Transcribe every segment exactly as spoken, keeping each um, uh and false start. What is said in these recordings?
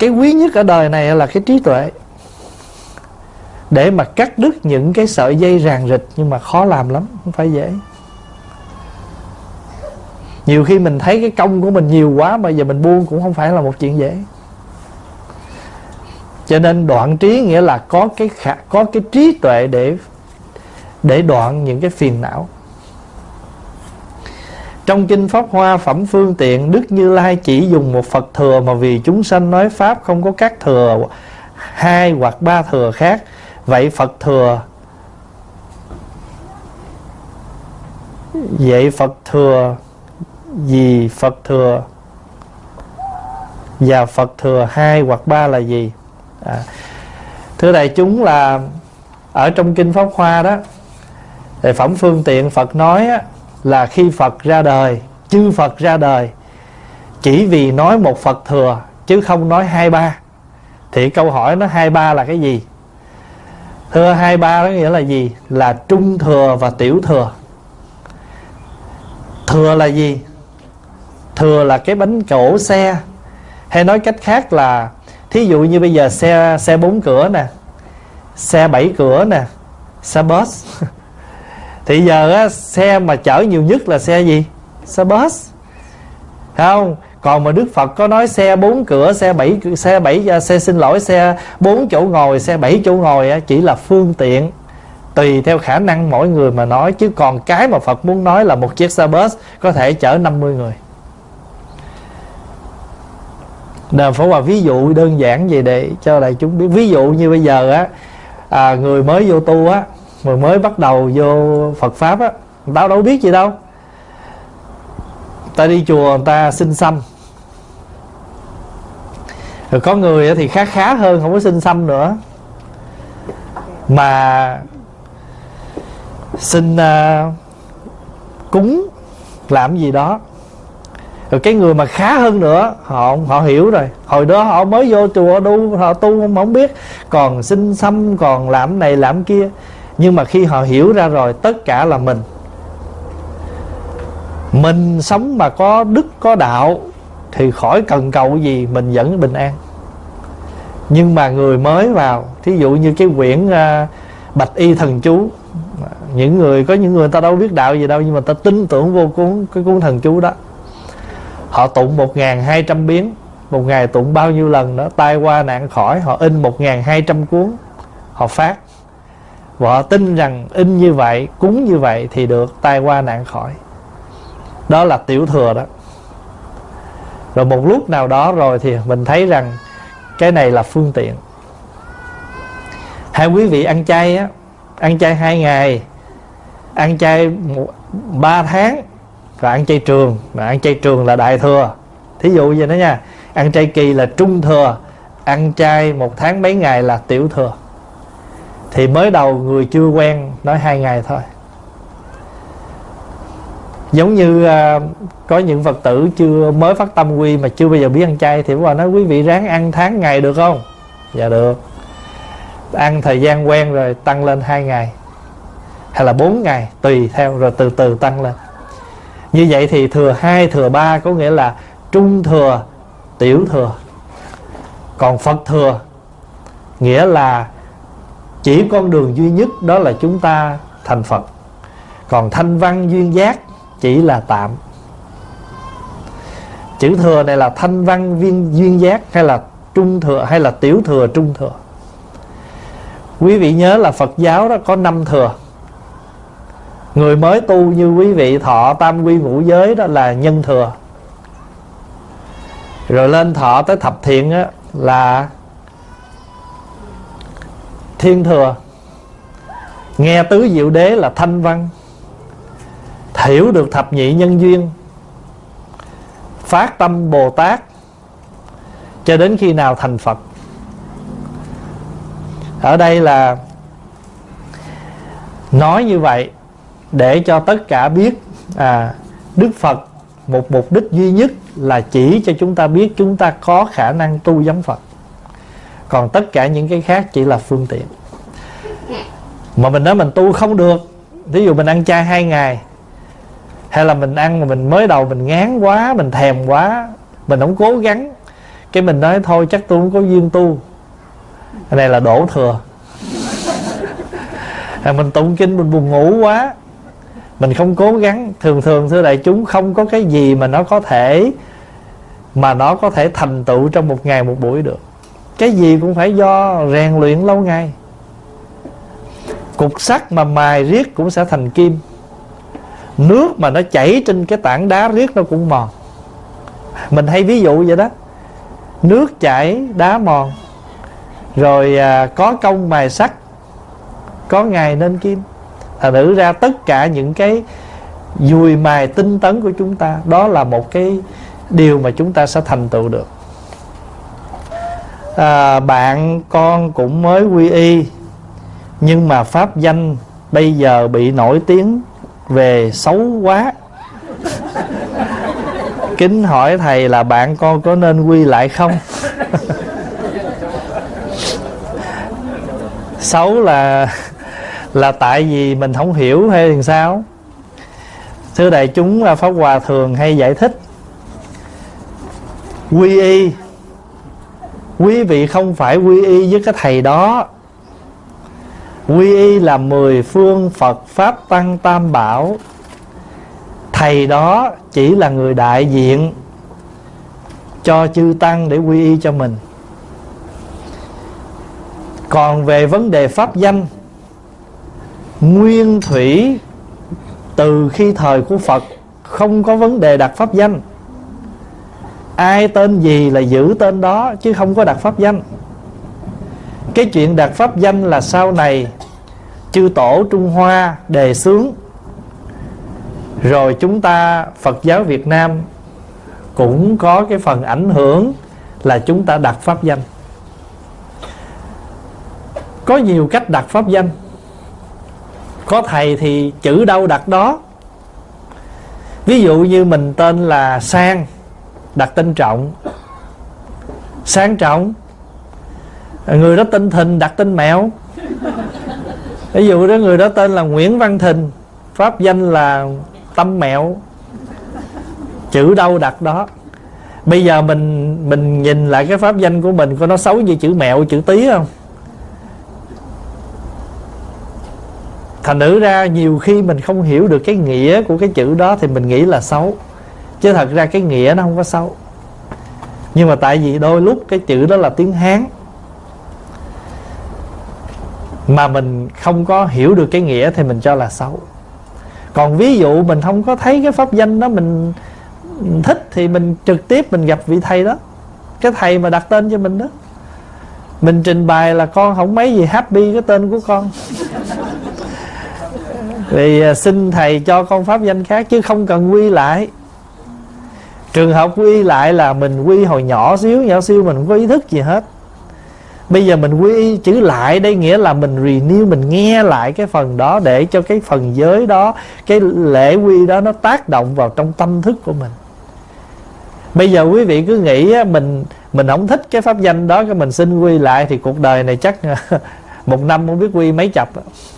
cái quý nhất ở đời này là cái trí tuệ, để mà cắt đứt những cái sợi dây ràng rịch. Nhưng mà khó làm lắm, không phải dễ. Nhiều khi mình thấy cái công của mình nhiều quá mà giờ mình buông cũng không phải là một chuyện dễ. Cho nên đoạn trí nghĩa là có cái khả, có cái trí tuệ để để đoạn những cái phiền não. Trong kinh Pháp Hoa Phẩm Phương Tiện, Đức Như Lai chỉ dùng một Phật thừa, mà vì chúng sanh nói pháp không có các thừa hai hoặc ba thừa khác. Vậy Phật thừa Vậy Phật thừa gì? Phật thừa và Phật thừa hai hoặc ba là gì? À, thưa đại chúng, là ở trong kinh Pháp Hoa đó, thì Phẩm Phương Tiện Phật nói á, là khi Phật ra đời, chư Phật ra đời chỉ vì nói một Phật thừa chứ không nói hai ba. Thì câu hỏi nó hai ba là cái gì? Thưa, hai ba đó nghĩa là gì? Là trung thừa và tiểu thừa. Thừa là gì? Thừa là cái bánh cổ xe. Hay nói cách khác là, thí dụ như bây giờ xe xe bốn cửa nè, xe bảy cửa nè, xe bus. Thì giờ á, xe mà chở nhiều nhất là xe gì? Xe bus, thấy không? Còn mà Đức Phật có nói xe bốn cửa, xe bảy xe bảy xe xin lỗi xe bốn chỗ ngồi, xe bảy chỗ ngồi á, chỉ là phương tiện tùy theo khả năng mỗi người mà nói. Chứ còn cái mà Phật muốn nói là một chiếc xe bus có thể chở năm mươi người. Đền Phổ Hòa ví dụ đơn giản vậy để cho đại chúng biết. Ví dụ như bây giờ á, à, người mới vô tu á, người mới bắt đầu vô Phật Pháp á, người ta đâu biết gì đâu. Ta đi chùa người ta xin xăm. Rồi có người thì khá khá hơn, không có xin xăm nữa, mà xin uh, cúng làm gì đó. Rồi cái người mà khá hơn nữa, họ họ hiểu rồi. Hồi đó họ mới vô chùa tu, họ tu không, không biết, còn xin xăm, còn làm này làm kia. Nhưng mà khi họ hiểu ra rồi, tất cả là mình Mình sống mà có đức có đạo thì khỏi cần cầu gì, mình vẫn bình an. Nhưng mà người mới vào, thí dụ như cái quyển uh, Bạch Y Thần Chú, những người có những người ta đâu biết đạo gì đâu, nhưng mà ta tin tưởng vô cuốn cái cuốn thần chú đó. Họ tụng một ngàn hai trăm biến, một ngày tụng bao nhiêu lần đó, tai qua nạn khỏi. Họ in một ngàn hai trăm cuốn, họ phát. Và họ tin rằng in như vậy, cúng như vậy thì được tai qua nạn khỏi. Đó là tiểu thừa đó. Rồi một lúc nào đó rồi thì mình thấy rằng cái này là phương tiện. Hai quý vị ăn chay á, ăn chay hai ngày, ăn chay ba tháng, rồi ăn chay trường. Mà ăn chay trường là đại thừa, thí dụ vậy đó nha. Ăn chay kỳ là trung thừa, ăn chay một tháng mấy ngày là tiểu thừa. Thì mới đầu người chưa quen nói hai ngày thôi. Giống như uh, có những Phật tử chưa mới phát tâm quy mà chưa bao giờ biết ăn chay, thì bà nói quý vị ráng ăn tháng ngày được không? Dạ được. Ăn thời gian quen rồi tăng lên hai ngày hay là bốn ngày, tùy theo, rồi từ từ tăng lên. Như vậy thì thừa hai, thừa ba có nghĩa là trung thừa, tiểu thừa. Còn Phật thừa nghĩa là chỉ con đường duy nhất, đó là chúng ta thành Phật. Còn thanh văn duyên giác chỉ là tạm. Chữ thừa này là thanh văn duyên, duyên giác, hay là trung thừa, hay là tiểu thừa, trung thừa. Quý vị nhớ là Phật giáo đó có năm thừa. Người mới tu như quý vị thọ tam quy ngũ giới đó là nhân thừa. Rồi lên thọ tới thập thiện á, là thiên thừa. Nghe tứ diệu đế là thanh văn. Hiểu được thập nhị nhân duyên, phát tâm Bồ Tát, cho đến khi nào thành Phật. Ở đây là nói như vậy để cho tất cả biết à, Đức Phật một mục đích duy nhất là chỉ cho chúng ta biết chúng ta có khả năng tu giống Phật. Còn tất cả những cái khác chỉ là phương tiện. Mà mình nói mình tu không được, ví dụ mình ăn chay hai ngày, hay là mình ăn mà mình mới đầu mình ngán quá, mình thèm quá, mình không cố gắng, Cái mình nói thôi chắc tôi không có duyên tu. Cái này là đổ thừa. À, mình tụng kinh mình buồn ngủ quá, mình không cố gắng. Thường thường thưa đại chúng, không có cái gì mà nó có thể Mà nó có thể thành tựu trong một ngày một buổi được. Cái gì cũng phải do rèn luyện lâu ngày. Cục sắt mà mài riết cũng sẽ thành kim. Nước mà nó chảy trên cái tảng đá riết nó cũng mòn. Mình hay ví dụ vậy đó. Nước chảy đá mòn. Rồi à, có công mài sắt, có ngày nên kim. Thành thử ra tất cả những cái dùi mài tinh tấn của chúng ta, đó là một cái điều mà chúng ta sẽ thành tựu được. à, Bạn con cũng mới quy y, nhưng mà pháp danh bây giờ bị nổi tiếng về xấu quá. Kính hỏi thầy là bạn con có nên quy lại không? Xấu là là tại vì mình không hiểu hay làm sao? Thưa đại chúng, Pháp Hòa thường hay giải thích quy y, quý vị không phải quy y với cái thầy đó. Quy y là mười phương Phật Pháp Tăng Tam Bảo. Thầy đó chỉ là người đại diện cho chư Tăng để quy y cho mình. Còn về vấn đề pháp danh, nguyên thủy từ khi thời của Phật không có vấn đề đặt pháp danh. Ai tên gì là giữ tên đó, chứ không có đặt pháp danh. Cái chuyện đặt pháp danh là sau này chư tổ Trung Hoa đề xướng, rồi chúng ta Phật giáo Việt Nam cũng có cái phần ảnh hưởng là chúng ta đặt pháp danh. Có nhiều cách đặt pháp danh. Có thầy thì chữ đâu đặt đó. Ví dụ như mình tên là Sang, đặt tên Trọng, Sang Trọng. Người đó tên Thìn, đặt tên Mẹo. Ví dụ đó người đó tên là Nguyễn Văn Thìn, pháp danh là Tâm Mẹo. Chữ đâu đặt đó. Bây giờ mình mình nhìn lại cái pháp danh của mình, có nó xấu như chữ Mẹo, chữ Tý không? Thành nữ ra nhiều khi mình không hiểu được cái nghĩa của cái chữ đó thì mình nghĩ là xấu, chứ thật ra cái nghĩa nó không có xấu. Nhưng mà tại vì đôi lúc cái chữ đó là tiếng Hán mà mình không có hiểu được cái nghĩa thì mình cho là xấu. Còn ví dụ mình không có thấy cái pháp danh đó mình thích thì mình trực tiếp mình gặp vị thầy đó, cái thầy mà đặt tên cho mình đó, mình trình bày là con không mấy gì happy cái tên của con vì xin thầy cho con pháp danh khác, chứ không cần quy lại. Trường hợp quy lại là mình quy hồi nhỏ xíu, nhỏ xíu mình không có ý thức gì hết. Bây giờ mình quy chữ lại đây nghĩa là mình renew, mình nghe lại cái phần đó để cho cái phần giới đó, cái lễ quy đó nó tác động vào trong tâm thức của mình. Bây giờ quý vị cứ nghĩ mình mình không thích cái pháp danh đó, cái mình xin quy lại thì cuộc đời này chắc một năm không biết quy mấy chập.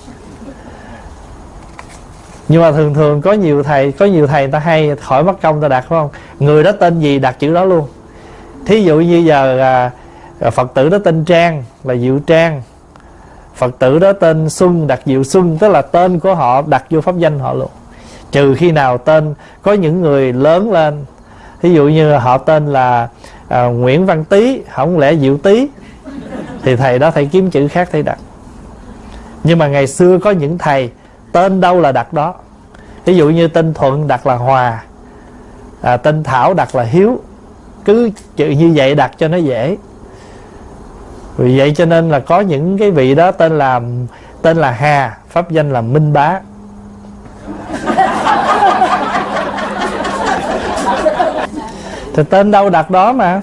Nhưng mà thường thường có nhiều thầy Có nhiều thầy người ta hay khỏi mất công ta đặt, phải không? Người đó tên gì đặt chữ đó luôn. Thí dụ như giờ à, Phật tử đó tên Trang là Diệu Trang, Phật tử đó tên Xuân đặt Diệu Xuân, tức là tên của họ đặt vô pháp danh họ luôn. Trừ khi nào tên có những người lớn lên, thí dụ như họ tên là à, Nguyễn Văn Tý, không lẽ Diệu Tý, thì thầy đó thầy kiếm chữ khác thầy đặt. Nhưng mà ngày xưa có những thầy tên đâu là đặt đó. Ví dụ như tên Thuận đặt là Hòa, à, tên Thảo đặt là Hiếu. Cứ chữ như vậy đặt cho nó dễ. Vì vậy cho nên là có những cái vị đó tên là Tên là Hà, pháp danh là Minh Bá. Thì tên đâu đặt đó mà.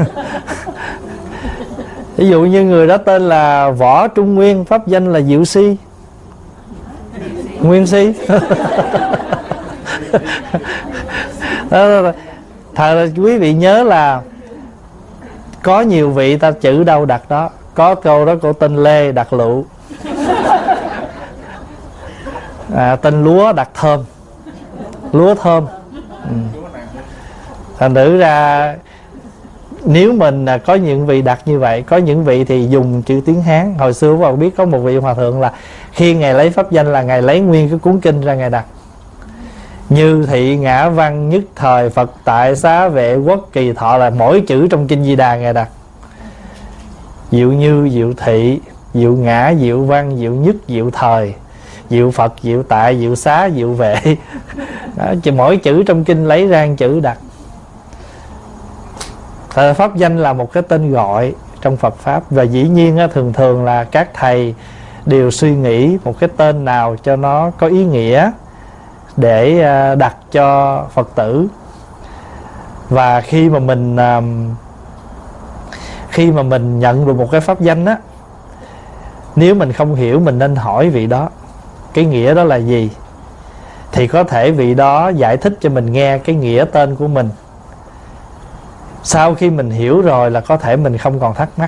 Ví dụ như người đó tên là Võ Trung Nguyên, pháp danh là Diệu Si, Nguyên Si. Thật quý vị nhớ là có nhiều vị ta chữ đâu đặt đó. Có câu đó cô tên Lê đặt Lựu, à, tên Lúa đặt Thơm, Lúa Thơm. ừ. Thành thử ra Nếu mình có những vị đặt như vậy, có những vị thì dùng chữ tiếng Hán. Hồi xưa vào biết có một vị hòa thượng là khi Ngài lấy pháp danh là Ngài lấy nguyên cái cuốn kinh ra Ngài đặt: Như thị ngã văn nhất thời Phật tại xá vệ quốc kỳ thọ, là mỗi chữ trong kinh Di Đà Ngài đặt. Diệu như, diệu thị, diệu ngã, diệu văn, diệu nhất, diệu thời, diệu Phật, diệu tại, diệu xá, diệu vệ. Đó, chỉ mỗi chữ trong kinh lấy ra một chữ đặt. Thật pháp danh là một cái tên gọi trong Phật Pháp. Và dĩ nhiên á, thường thường là các thầy đều suy nghĩ một cái tên nào cho nó có ý nghĩa để đặt cho Phật tử. Và khi mà mình Khi mà mình nhận được một cái pháp danh á, nếu mình không hiểu, mình nên hỏi vị đó cái nghĩa đó là gì, thì có thể vị đó giải thích cho mình nghe cái nghĩa tên của mình. Sau khi mình hiểu rồi là có thể mình không còn thắc mắc.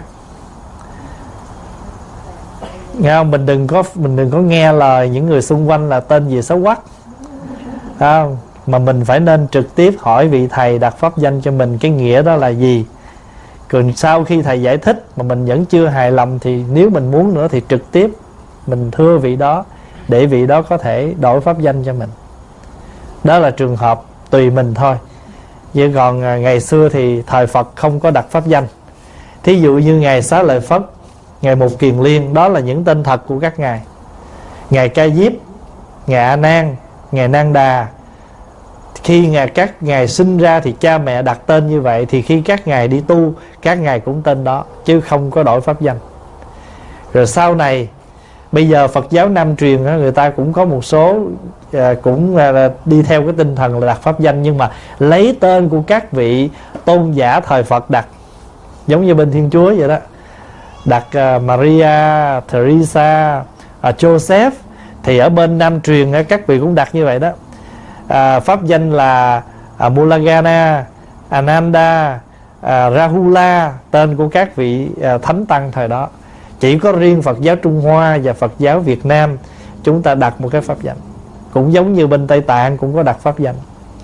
Nghe không? Mình đừng có mình đừng có nghe lời những người xung quanh là tên gì xấu quắc, không? Mà mình phải nên trực tiếp hỏi vị thầy đặt pháp danh cho mình cái nghĩa đó là gì. Còn sau khi thầy giải thích mà mình vẫn chưa hài lòng, thì nếu mình muốn nữa thì trực tiếp mình thưa vị đó, để vị đó có thể đổi pháp danh cho mình. Đó là trường hợp tùy mình thôi. Vậy còn ngày xưa thì thời Phật không có đặt pháp danh. Thí dụ như Ngài Xá Lợi Phất, Ngài Mục Kiền Liên, đó là những tên thật của các ngài. Ngài Ca Diếp, Ngài A Nan, Ngài Nan Đà, khi ngài, các ngài sinh ra thì cha mẹ đặt tên như vậy, thì khi các ngài đi tu, các ngài cũng tên đó, chứ không có đổi pháp danh. Rồi sau này, bây giờ Phật giáo Nam truyền người ta cũng có một số cũng đi theo cái tinh thần là đặt pháp danh, nhưng mà lấy tên của các vị tôn giả thời Phật đặt. Giống như bên Thiên Chúa vậy đó, đặt Maria, Teresa, Joseph. Thì ở bên Nam truyền các vị cũng đặt như vậy đó. À, pháp danh là à, Mulagana, Ananda, à, Rahula, tên của các vị à, thánh tăng thời đó. Chỉ có riêng Phật giáo Trung Hoa và Phật giáo Việt Nam chúng ta đặt một cái pháp danh. Cũng giống như bên Tây Tạng cũng có đặt pháp danh.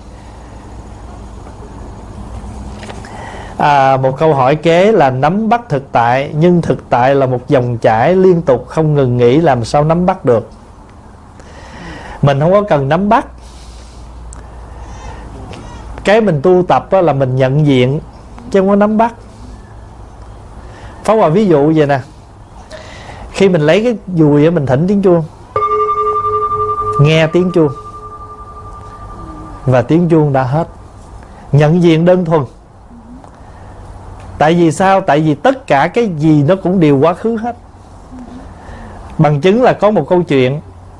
à, Một câu hỏi kế là nắm bắt thực tại, nhưng thực tại là một dòng chảy liên tục không ngừng nghỉ, làm sao nắm bắt được? Mình không có cần nắm bắt. Cái mình tu tập đó là mình nhận diện, chứ không có nắm bắt. Phá Hòa ví dụ vậy nè, khi mình lấy cái dùi mình thỉnh tiếng chuông, nghe tiếng chuông và tiếng chuông đã hết. Nhận diện đơn thuần. Tại vì sao? Tại vì tất cả cái gì nó cũng đều quá khứ hết. Bằng chứng là có một câu chuyện.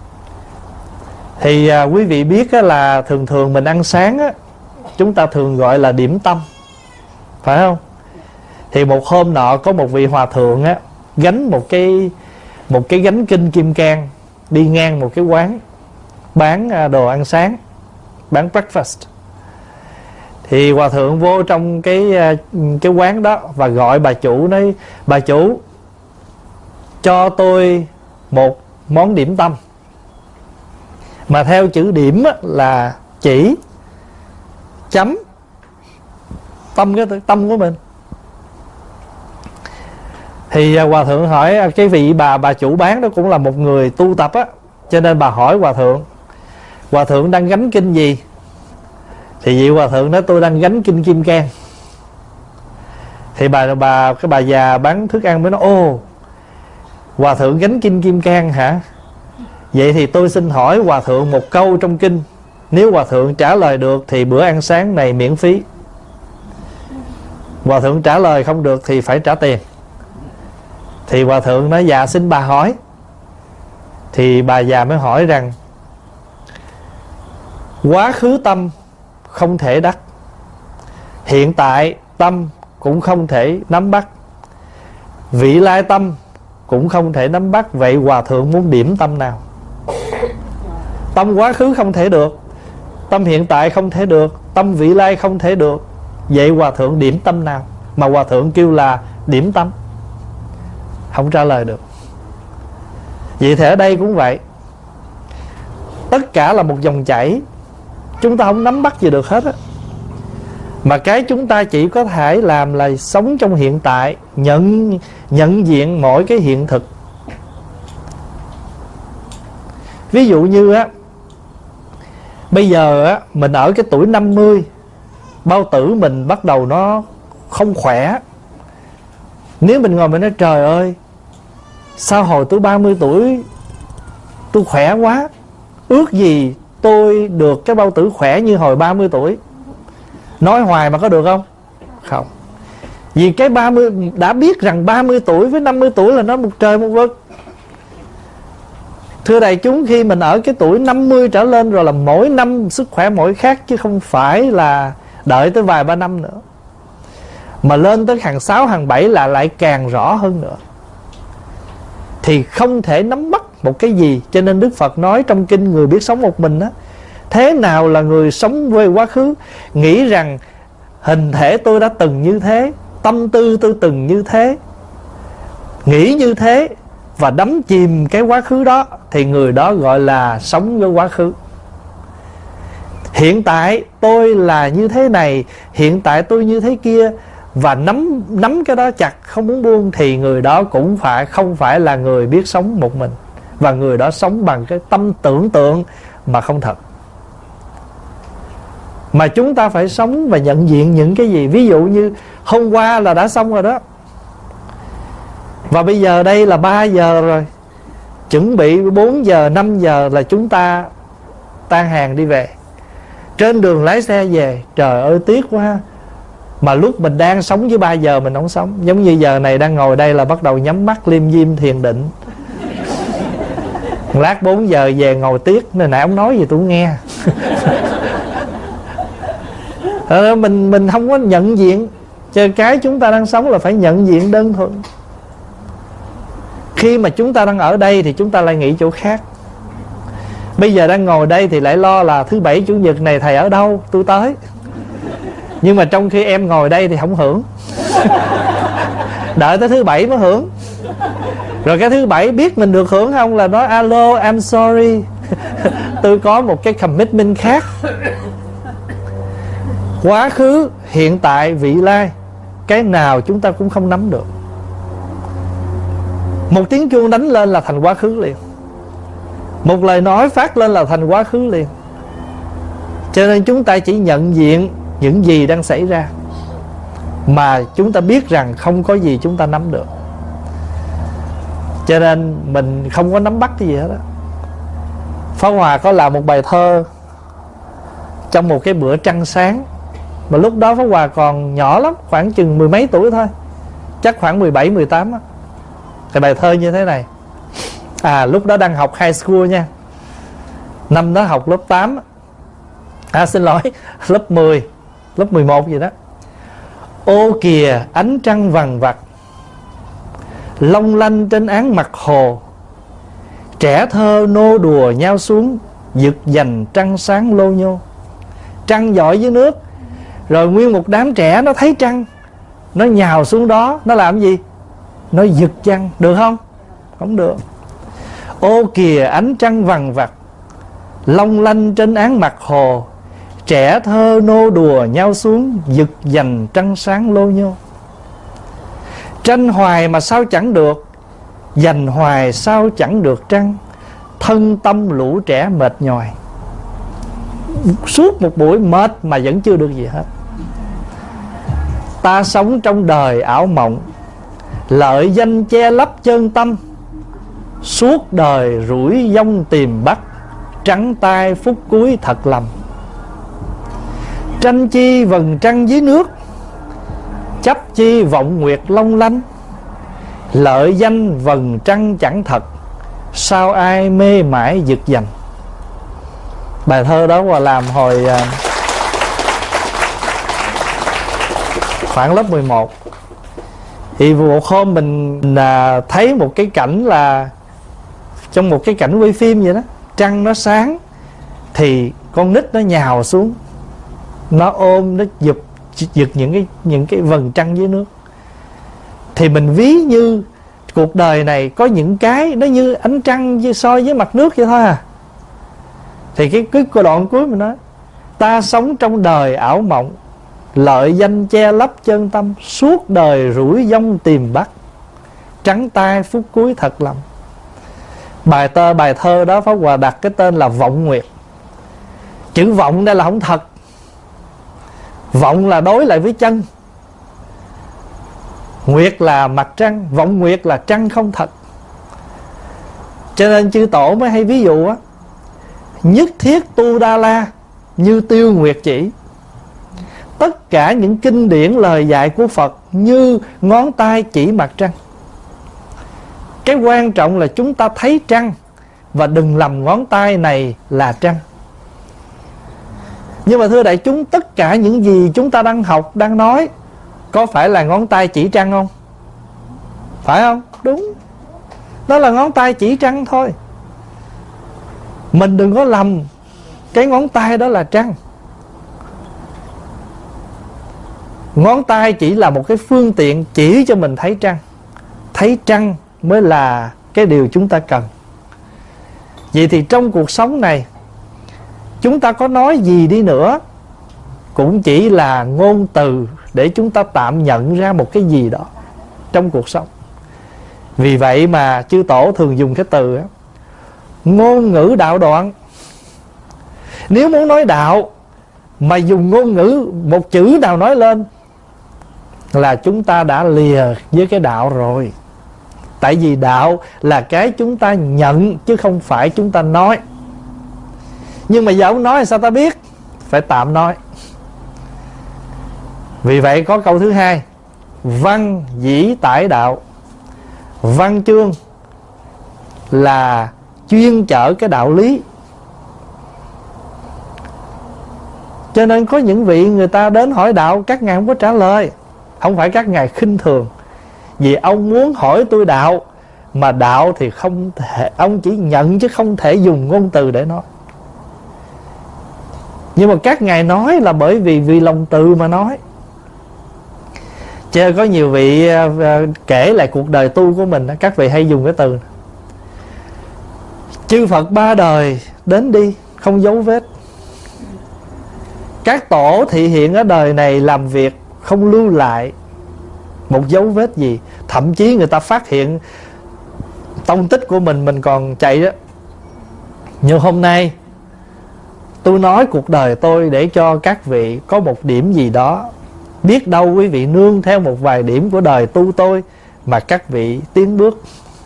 Thì à, quý vị biết á, là thường thường mình ăn sáng á, chúng ta thường gọi là điểm tâm, phải không? Thì một hôm nọ có một vị hòa thượng á, gánh một cái một cái gánh kinh kim cang, đi ngang một cái quán bán đồ ăn sáng, bán breakfast. Thì hòa thượng vô trong cái cái quán đó và gọi bà chủ, nói: bà chủ, cho tôi một món điểm tâm. Mà theo chữ điểm á, là chỉ, chấm, tâm, cái tâm của mình. Thì hòa thượng hỏi, cái vị bà bà chủ bán đó cũng là một người tu tập á, cho nên bà hỏi hòa thượng: hòa thượng đang gánh kinh gì? Thì vị hòa thượng nói: tôi đang gánh kinh kim cang. Thì bà bà cái bà già bán thức ăn mới nói: ô, hòa thượng gánh kinh kim cang hả? Vậy thì tôi xin hỏi hòa thượng một câu trong kinh, nếu hòa thượng trả lời được thì bữa ăn sáng này miễn phí. Hòa thượng trả lời không được thì phải trả tiền. Thì hòa thượng nói: dạ xin bà hỏi. Thì bà già mới hỏi rằng: quá khứ tâm không thể đắc, hiện tại tâm cũng không thể nắm bắt, vị lai tâm cũng không thể nắm bắt. Vậy hòa thượng muốn điểm tâm nào? Tâm quá khứ không thể được, tâm hiện tại không thể được, tâm vị lai không thể được. Vậy hòa thượng điểm tâm nào? Mà hòa thượng kêu là điểm tâm, không trả lời được. Vậy thì ở đây cũng vậy. Tất cả là một dòng chảy, chúng ta không nắm bắt gì được hết á. Mà cái chúng ta chỉ có thể làm là sống trong hiện tại, nhận nhận diện mỗi cái hiện thực. Ví dụ như á, bây giờ á, mình ở cái tuổi năm mươi, bao tử mình bắt đầu nó không khỏe. Nếu mình ngồi mình nói trời ơi, sao hồi tôi ba mươi tuổi tôi khỏe quá, ước gì tôi được cái bao tử khỏe như hồi ba mươi tuổi. Nói hoài mà có được không? Không. Vì cái ba mươi đã biết rằng ba mươi tuổi với năm mươi tuổi là nó một trời một vực. Thưa đại chúng, khi mình ở cái tuổi năm mươi trở lên rồi là mỗi năm sức khỏe mỗi khác, chứ không phải là đợi tới vài ba năm nữa. Mà lên tới hàng sáu, hàng bảy là lại càng rõ hơn nữa. Thì không thể nắm bắt một cái gì. Cho nên Đức Phật nói trong kinh Người Biết Sống Một Mình á, thế nào là người sống về quá khứ? Nghĩ rằng hình thể tôi đã từng như thế, tâm tư tôi từng như thế, nghĩ như thế, và đắm chìm cái quá khứ đó, thì người đó gọi là sống với quá khứ. Hiện tại tôi là như thế này, hiện tại tôi như thế kia, và nắm nắm cái đó chặt không muốn buông, thì người đó cũng phải không phải là người biết sống một mình. Và người đó sống bằng cái tâm tưởng tượng mà không thật. Mà chúng ta phải sống và nhận diện những cái gì. Ví dụ như hôm qua là đã xong rồi đó, và bây giờ đây là ba giờ rồi, chuẩn bị bốn giờ, năm giờ là chúng ta tan hàng đi về. Trên đường lái xe về, trời ơi tiếc quá. Mà lúc mình đang sống với ba giờ mình không sống. Giống như giờ này đang ngồi đây là bắt đầu nhắm mắt liêm diêm thiền định. Lát bốn giờ về ngồi tiếc. Nên nãy ông nói gì tôi nghe. Mình mình không có nhận diện. Cho cái chúng ta đang sống là phải nhận diện đơn thuần. Khi mà chúng ta đang ở đây thì chúng ta lại nghĩ chỗ khác. Bây giờ đang ngồi đây thì lại lo là thứ bảy chủ nhật này thầy ở đâu, tôi tới. Nhưng mà trong khi em ngồi đây thì không hưởng. Đợi tới thứ bảy mới hưởng. Rồi cái thứ bảy biết mình được hưởng không là nói alo, I'm sorry, tôi có một cái commitment khác. Quá khứ, hiện tại, vị lai, cái nào chúng ta cũng không nắm được. Một tiếng chuông đánh lên là thành quá khứ liền. Một lời nói phát lên là thành quá khứ liền. Cho nên chúng ta chỉ nhận diện những gì đang xảy ra, mà chúng ta biết rằng không có gì chúng ta nắm được. Cho nên mình không có nắm bắt cái gì hết đó. Pháp Hòa có làm một bài thơ trong một cái bữa trăng sáng, mà lúc đó Pháp Hòa còn nhỏ lắm, khoảng chừng mười mấy tuổi thôi, chắc khoảng mười bảy, mười tám á. Thì bài thơ như thế này. À lúc đó đang học high school nha. Năm đó học lớp tám. À xin lỗi, lớp mười, lớp mười một gì đó. Ô kìa ánh trăng vằng vặc, long lanh trên áng mặt hồ, trẻ thơ nô đùa nhau xuống, giật giành trăng sáng lô nhô. Trăng dọi dưới nước, rồi nguyên một đám trẻ nó thấy trăng, nó nhào xuống đó, nó làm gì? Nó giật trăng, được không? Không được. Ô kìa ánh trăng vằng vặc, long lanh trên áng mặt hồ, trẻ thơ nô đùa nhau xuống, giật giành trăng sáng lô nhô. Tranh hoài mà sao chẳng được, giành hoài sao chẳng được trăng, thân tâm lũ trẻ mệt nhòi. Suốt một buổi mệt mà vẫn chưa được gì hết. Ta sống trong đời ảo mộng, lợi danh che lấp chân tâm, suốt đời rủi dông tìm bắt, trắng tay phút cuối thật lầm. Tranh chi vầng trăng dưới nước, chấp chi vọng nguyệt long lanh, lợi danh vầng trăng chẳng thật, sao ai mê mãi giật giành. Bài thơ đó Hòa làm hồi uh, khoảng lớp mười một. Thì một hôm mình uh, thấy một cái cảnh là trong một cái cảnh quay phim vậy đó, trăng nó sáng thì con nít nó nhào xuống, nó ôm, nó giật giật những cái những cái vầng trăng dưới nước. Thì mình ví như cuộc đời này có những cái nó như ánh trăng soi với mặt nước vậy thôi à. Thì cái, cái đoạn cuối mình nói ta sống trong đời ảo mộng, lợi danh che lấp chân tâm, suốt đời rủi dông tìm bắt, trắng tay phút cuối thật lòng. Bài tơ bài thơ đó Pháp Hòa đặt cái tên là Vọng Nguyệt. Chữ vọng đây là không thật. Vọng là đối lại với chân, nguyệt là mặt trăng, vọng nguyệt là trăng không thật. Cho nên chư tổ mới hay ví dụ á, nhất thiết tu đa la như tiêu nguyệt chỉ. Tất cả những kinh điển lời dạy của Phật như ngón tay chỉ mặt trăng. Cái quan trọng là chúng ta thấy trăng, và đừng lầm ngón tay này là trăng. Nhưng mà thưa đại chúng, tất cả những gì chúng ta đang học, đang nói, có phải là ngón tay chỉ trăng không? Phải không? Đúng. Đó là ngón tay chỉ trăng thôi. Mình đừng có lầm cái ngón tay đó là trăng. Ngón tay chỉ là một cái phương tiện chỉ cho mình thấy trăng. Thấy trăng mới là cái điều chúng ta cần. Vậy thì trong cuộc sống này, chúng ta có nói gì đi nữa cũng chỉ là ngôn từ để chúng ta tạm nhận ra một cái gì đó trong cuộc sống. Vì vậy mà chư tổ thường dùng cái từ đó, ngôn ngữ đạo đoạn. Nếu muốn nói đạo mà dùng ngôn ngữ một chữ nào nói lên là chúng ta đã lìa với cái đạo rồi. Tại vì đạo là cái chúng ta nhận chứ không phải chúng ta nói. Nhưng mà giờ ông nói sao ta biết? Phải tạm nói. Vì vậy có câu thứ hai, văn dĩ tải đạo. Văn chương là chuyên chở cái đạo lý. Cho nên có những vị người ta đến hỏi đạo, các ngài không có trả lời. Không phải các ngài khinh thường, vì ông muốn hỏi tôi đạo, mà đạo thì không thể, ông chỉ nhận chứ không thể dùng ngôn từ để nói. Nhưng mà các ngài nói là bởi vì vì lòng từ mà nói. Chứ có nhiều vị kể lại cuộc đời tu của mình, các vị hay dùng cái từ chư Phật ba đời đến đi không dấu vết. Các tổ thị hiện ở đời này làm việc không lưu lại một dấu vết gì. Thậm chí người ta phát hiện tông tích của mình mình còn chạy đó. Nhưng hôm nay tôi nói cuộc đời tôi để cho các vị có một điểm gì đó. Biết đâu quý vị nương theo một vài điểm của đời tu tôi mà các vị tiến bước.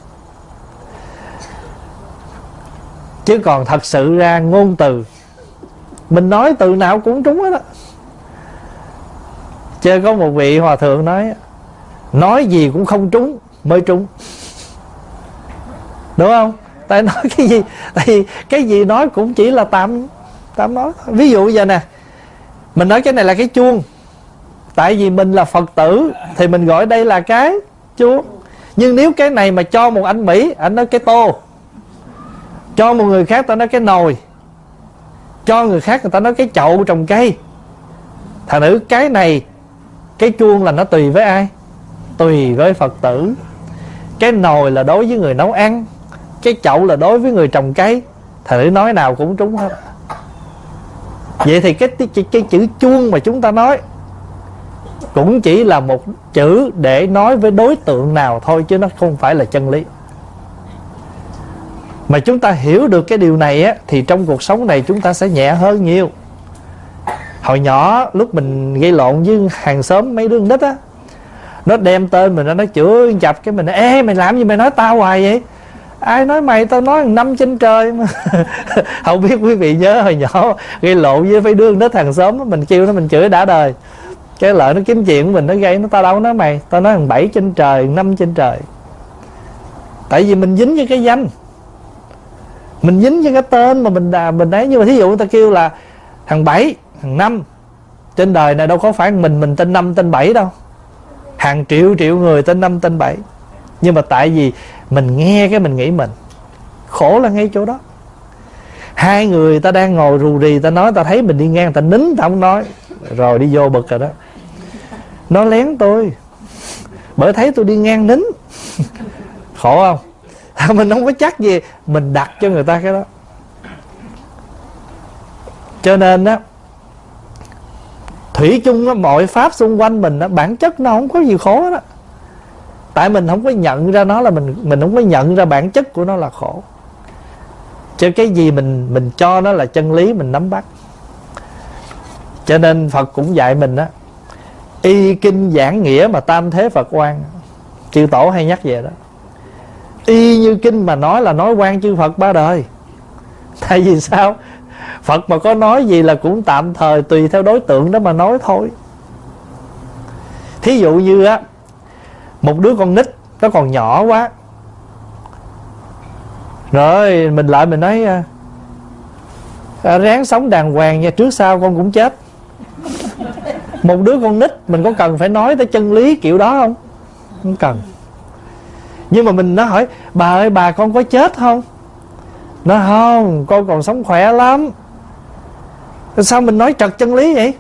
Chứ còn thật sự ra ngôn từ, mình nói từ nào cũng trúng hết đó. Chứ có một vị hòa thượng nói, nói gì cũng không trúng mới trúng. Đúng không? Tại nói cái gì, tại cái gì nói cũng chỉ là tạm tạm nói. Ví dụ giờ nè, mình nói cái này là cái chuông. Tại vì mình là Phật tử thì mình gọi đây là cái chuông. Nhưng nếu cái này mà cho một anh Mỹ, anh nói cái tô, cho một người khác ta nói cái nồi, cho người khác người ta nói cái chậu trồng cây. Thành nữ cái này, cái chuông là nó tùy với ai? Tùy với Phật tử. Cái nồi là đối với người nấu ăn, cái chậu là đối với người trồng cây. Thành nữ nói nào cũng trúng hết. Vậy thì cái, cái, cái chữ chuông mà chúng ta nói cũng chỉ là một chữ để nói với đối tượng nào thôi, chứ nó không phải là chân lý. Mà chúng ta hiểu được cái điều này á, thì trong cuộc sống này chúng ta sẽ nhẹ hơn nhiều. Hồi nhỏ lúc mình gây lộn với hàng xóm mấy đứa con nít á, nó đem tên mình ra nó chửi chập, cái mình nói, ê mày làm gì mày nói tao hoài vậy? Ai nói mày? Tao nói năm trên trời mà. Không biết quý vị nhớ hồi nhỏ gây lộn với mấy đứa con nít hàng xóm, mình kêu nó, mình chửi đã đời. Cái lợi nó kiếm chuyện của mình, nó gây nó, tao đâu nói mày, tao nói thằng bảy trên trời, năm trên trời. Tại vì mình dính với cái danh, mình dính với cái tên mà mình đà, mình ấy. Nhưng mà thí dụ người ta kêu là thằng bảy, thằng năm, trên đời này đâu có phải mình mình tên năm tên bảy đâu, hàng triệu triệu người tên năm tên bảy. Nhưng mà tại vì mình nghe cái mình nghĩ mình khổ là ngay chỗ đó. Hai người ta đang ngồi rù rì, ta nói, ta thấy mình đi ngang, ta nín, ta không nói, rồi đi vô bực rồi đó. Nó lén tôi, bởi thấy tôi đi ngang nín. Khổ không? Mình không có chắc gì, mình đặt cho người ta cái đó. Cho nên á, thủy chung á, mọi pháp xung quanh mình á, bản chất nó không có gì khổ đó. Tại mình không có nhận ra nó là mình mình không có nhận ra bản chất của nó là khổ. Cho cái gì mình mình cho nó là chân lý, mình nắm bắt. Cho nên Phật cũng dạy mình á, y kinh giảng nghĩa mà tam thế Phật oan. Chư Tổ hay nhắc về đó. Y như kinh mà nói là nói oan chư Phật ba đời. Tại vì sao? Phật mà có nói gì là cũng tạm thời, tùy theo đối tượng đó mà nói thôi. Thí dụ như á, một đứa con nít nó còn nhỏ quá, rồi mình lại mình nói à, ráng sống đàng hoàng nha, trước sau con cũng chết. Một đứa con nít mình có cần phải nói tới chân lý kiểu đó không? Không cần. Nhưng mà mình nói hỏi bà ơi, bà con có chết không? Nó không, con còn sống khỏe lắm. Sao mình nói trật chân lý vậy?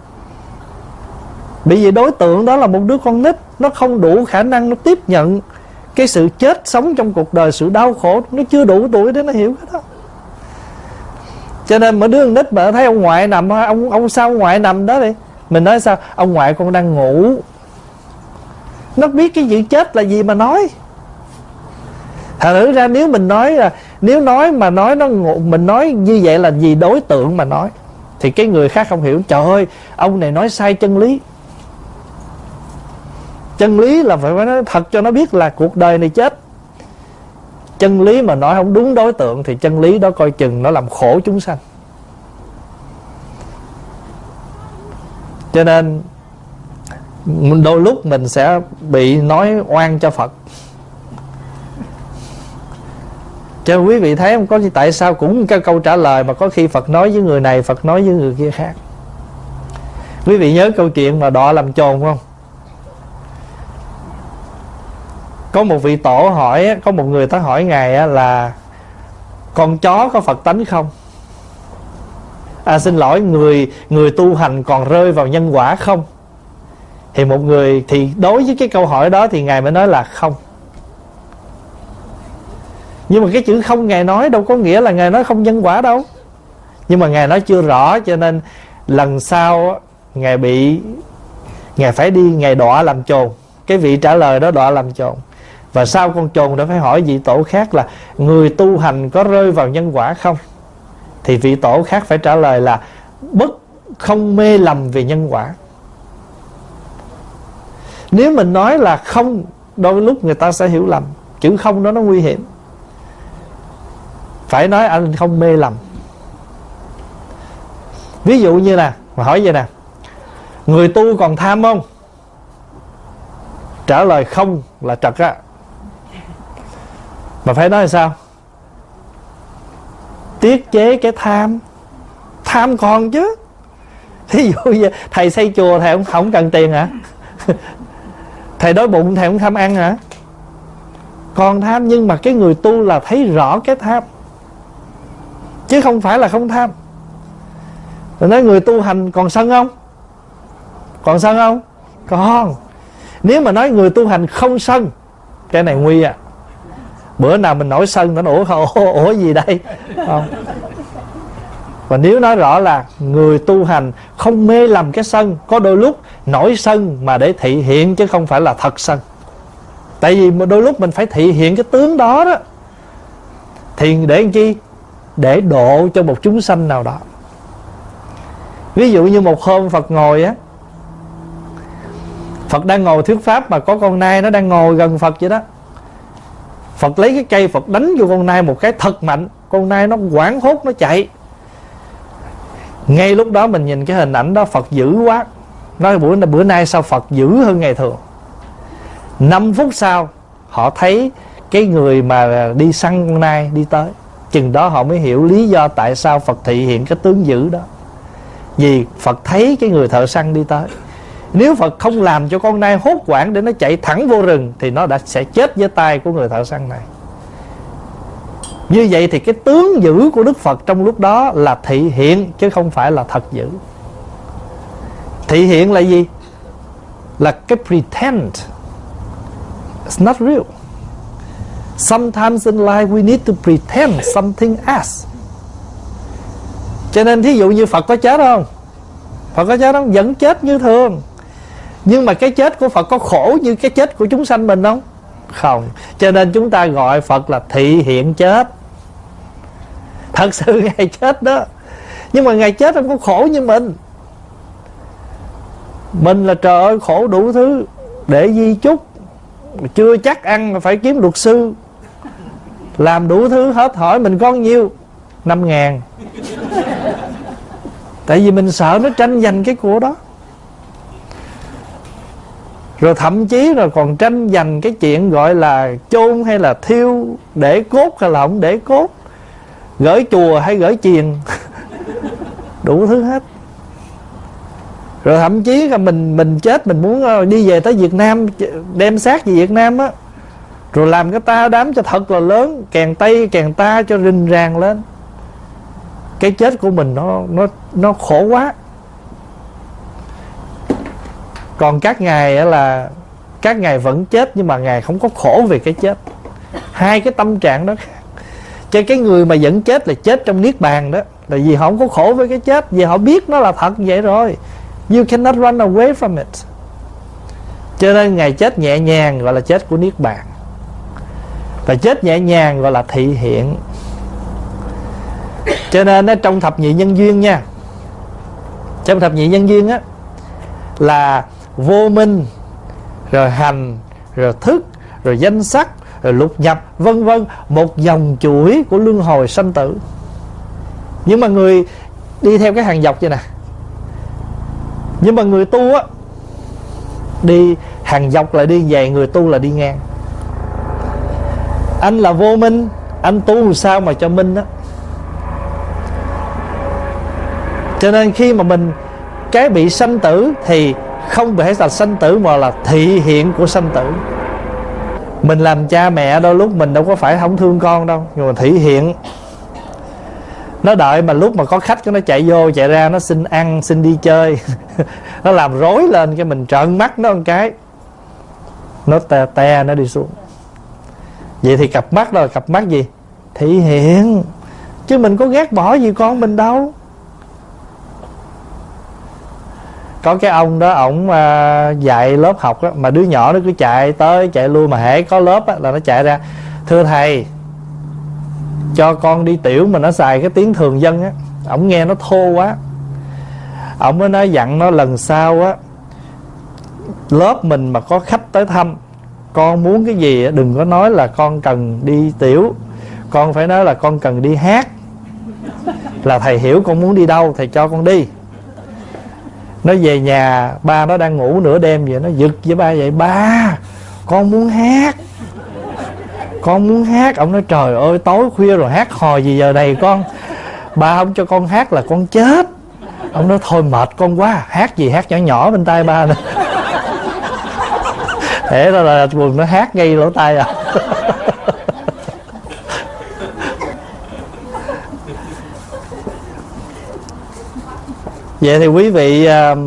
Bởi vì đối tượng đó là một đứa con nít, nó không đủ khả năng nó tiếp nhận cái sự chết sống trong cuộc đời, sự đau khổ. Nó chưa đủ tuổi để nó hiểu cái đó. Cho nên mỗi đứa con nít mà thấy ông ngoại nằm, ông ông sao ông ngoại nằm đó đi, mình nói sao? Ông ngoại con đang ngủ. Nó biết cái chữ chết là gì mà nói. Thật thử ra nếu mình nói là nếu nói mà nói nó ngủ, mình nói như vậy là vì đối tượng mà nói, thì cái người khác không hiểu. Trời ơi, ông này nói sai chân lý. Chân lý là phải nói thật cho nó biết là cuộc đời này chết. Chân lý mà nói không đúng đối tượng thì chân lý đó coi chừng nó làm khổ chúng sanh. Cho nên đôi lúc mình sẽ bị nói oan cho Phật. Cho quý vị thấy không, có tại sao cũng cái câu trả lời mà có khi Phật nói với người này, Phật nói với người kia khác. Quý vị nhớ câu chuyện mà đọa làm chồn không? Có một vị tổ hỏi, có một người ta hỏi Ngài là con chó có Phật tánh không? À xin lỗi, người người tu hành còn rơi vào nhân quả không? Thì một người, thì đối với cái câu hỏi đó thì Ngài mới nói là không. Nhưng mà cái chữ không Ngài nói đâu có nghĩa là Ngài nói không nhân quả đâu. Nhưng mà Ngài nói chưa rõ, cho nên lần sau Ngài bị Ngài phải đi, Ngài đọa làm chồn. Cái vị trả lời đó đọa làm chồn. Và sau con chồn đó phải hỏi vị tổ khác là người tu hành có rơi vào nhân quả không? Thì vị tổ khác phải trả lời là bất không mê lầm về nhân quả. Nếu mình nói là không, đôi lúc người ta sẽ hiểu lầm. Chữ không đó nó nguy hiểm. Phải nói anh không mê lầm. Ví dụ như nè, mà hỏi vậy nè, người tu còn tham không? Trả lời không là trật á. Mà phải nói là sao? Tiết chế cái tham. Tham còn chứ. Thí dụ như thầy xây chùa, thầy không, không cần tiền hả? Thầy đói bụng, thầy không tham ăn hả? Còn tham, nhưng mà cái người tu là thấy rõ cái tham, chứ không phải là không tham. Rồi nói người tu hành còn sân không? Còn sân không? Còn. Nếu mà nói người tu hành không sân, cái này nguy à. Bữa nào mình nổi sân nó ủa, ủa, ủa gì đây? Không. Và nếu nói rõ là người tu hành không mê lầm cái sân, có đôi lúc nổi sân mà để thị hiện chứ không phải là thật sân. Tại vì đôi lúc mình phải thị hiện cái tướng đó đó. Thì để làm chi? Để độ cho một chúng sanh nào đó. Ví dụ như một hôm Phật ngồi á, Phật đang ngồi thuyết pháp mà có con nai nó đang ngồi gần Phật vậy đó. Phật lấy cái cây Phật đánh vô con nai một cái thật mạnh. Con nai nó hoảng hốt nó chạy. Ngay lúc đó mình nhìn cái hình ảnh đó, Phật dữ quá. Nói bữa, bữa nay sao Phật dữ hơn ngày thường. Năm phút sau họ thấy cái người mà đi săn con nai đi tới. Chừng đó họ mới hiểu lý do tại sao Phật thị hiện cái tướng dữ đó. Vì Phật thấy cái người thợ săn đi tới. Nếu Phật không làm cho con nai hốt hoảng để nó chạy thẳng vô rừng, thì nó đã sẽ chết với tay của người thợ săn này. Như vậy thì cái tướng dữ của Đức Phật trong lúc đó là thị hiện, chứ không phải là thật dữ. Thị hiện là gì? Là cái pretend. It's not real. Sometimes in life we need to pretend something else. Cho nên thí dụ như Phật có chết không? Phật có chết không? Vẫn chết như thường. Nhưng mà cái chết của Phật có khổ như cái chết của chúng sanh mình không? Không. Cho nên chúng ta gọi Phật là thị hiện chết. Thật sự Ngài chết đó. Nhưng mà Ngài chết không có khổ như mình. Mình là trời ơi khổ đủ thứ, để di chúc, chưa chắc ăn mà phải kiếm luật sư, làm đủ thứ hết. Hỏi mình có nhiêu? Năm ngàn. Tại vì mình sợ nó tranh giành cái của đó. Rồi thậm chí rồi còn tranh giành cái chuyện gọi là chôn hay là thiêu, để cốt hay là không để cốt, gửi chùa hay gửi chiền. Đủ thứ hết. Rồi thậm chí là mình mình chết, mình muốn đi về tới Việt Nam, đem xác về Việt Nam á, rồi làm cái ta đám cho thật là lớn, kèn tây kèn ta cho rình ràng lên. Cái chết của mình nó nó nó khổ quá. Còn các ngài là các ngài vẫn chết, nhưng mà ngài không có khổ về cái chết. Hai cái tâm trạng đó khác. Cho cái người mà vẫn chết là chết trong niết bàn đó, là vì họ không có khổ với cái chết, vì họ biết nó là thật vậy rồi. You cannot run away from it. Cho nên ngài chết nhẹ nhàng gọi là chết của niết bàn, và chết nhẹ nhàng gọi là thị hiện. Cho nên đó, trong thập nhị nhân duyên nha, trong thập nhị nhân duyên á, là vô minh, rồi hành, rồi thức, rồi danh sắc, rồi lục nhập, vân vân, một dòng chuỗi của luân hồi sanh tử. Nhưng mà người đi theo cái hàng dọc vậy nè. Nhưng mà người tu á, đi hàng dọc lại đi về, người tu là đi ngang. Anh là vô minh, anh tu làm sao mà cho minh á. Cho nên khi mà mình cái bị sanh tử thì không phải là sanh tử, mà là thị hiện của sanh tử. Mình làm cha mẹ đôi lúc mình đâu có phải không thương con đâu, nhưng mà thị hiện. Nó đợi mà lúc mà có khách nó chạy vô chạy ra, nó xin ăn xin đi chơi. Nó làm rối lên, cái mình trợn mắt nó một cái, nó te te nó đi xuống. Vậy thì cặp mắt đó là cặp mắt gì? Thị hiện. Chứ mình có ghét bỏ gì con mình đâu. Có cái ông đó, ổng uh, dạy lớp học đó, mà đứa nhỏ nó cứ chạy tới chạy lui, mà hễ có lớp á, là nó chạy ra: thưa thầy, cho con đi tiểu, mà nó xài cái tiếng thường dân á, ổng nghe nó thô quá. Ổng mới nói dặn nó lần sau á, lớp mình mà có khách tới thăm, con muốn cái gì á, đừng có nói là con cần đi tiểu, con phải nói là con cần đi hát, là thầy hiểu con muốn đi đâu, thầy cho con đi. Nó về nhà, ba nó đang ngủ nửa đêm vậy, nó giật với ba vậy: ba, con muốn hát, con muốn hát. Ông nói: trời ơi, tối khuya rồi hát hò gì giờ này con, ba không cho con hát là con chết. Ông nói: thôi mệt con quá, hát gì hát nhỏ nhỏ bên tai ba nè. Thế đó là quần nó hát ngay lỗ tai à. Vậy thì quý vị uh,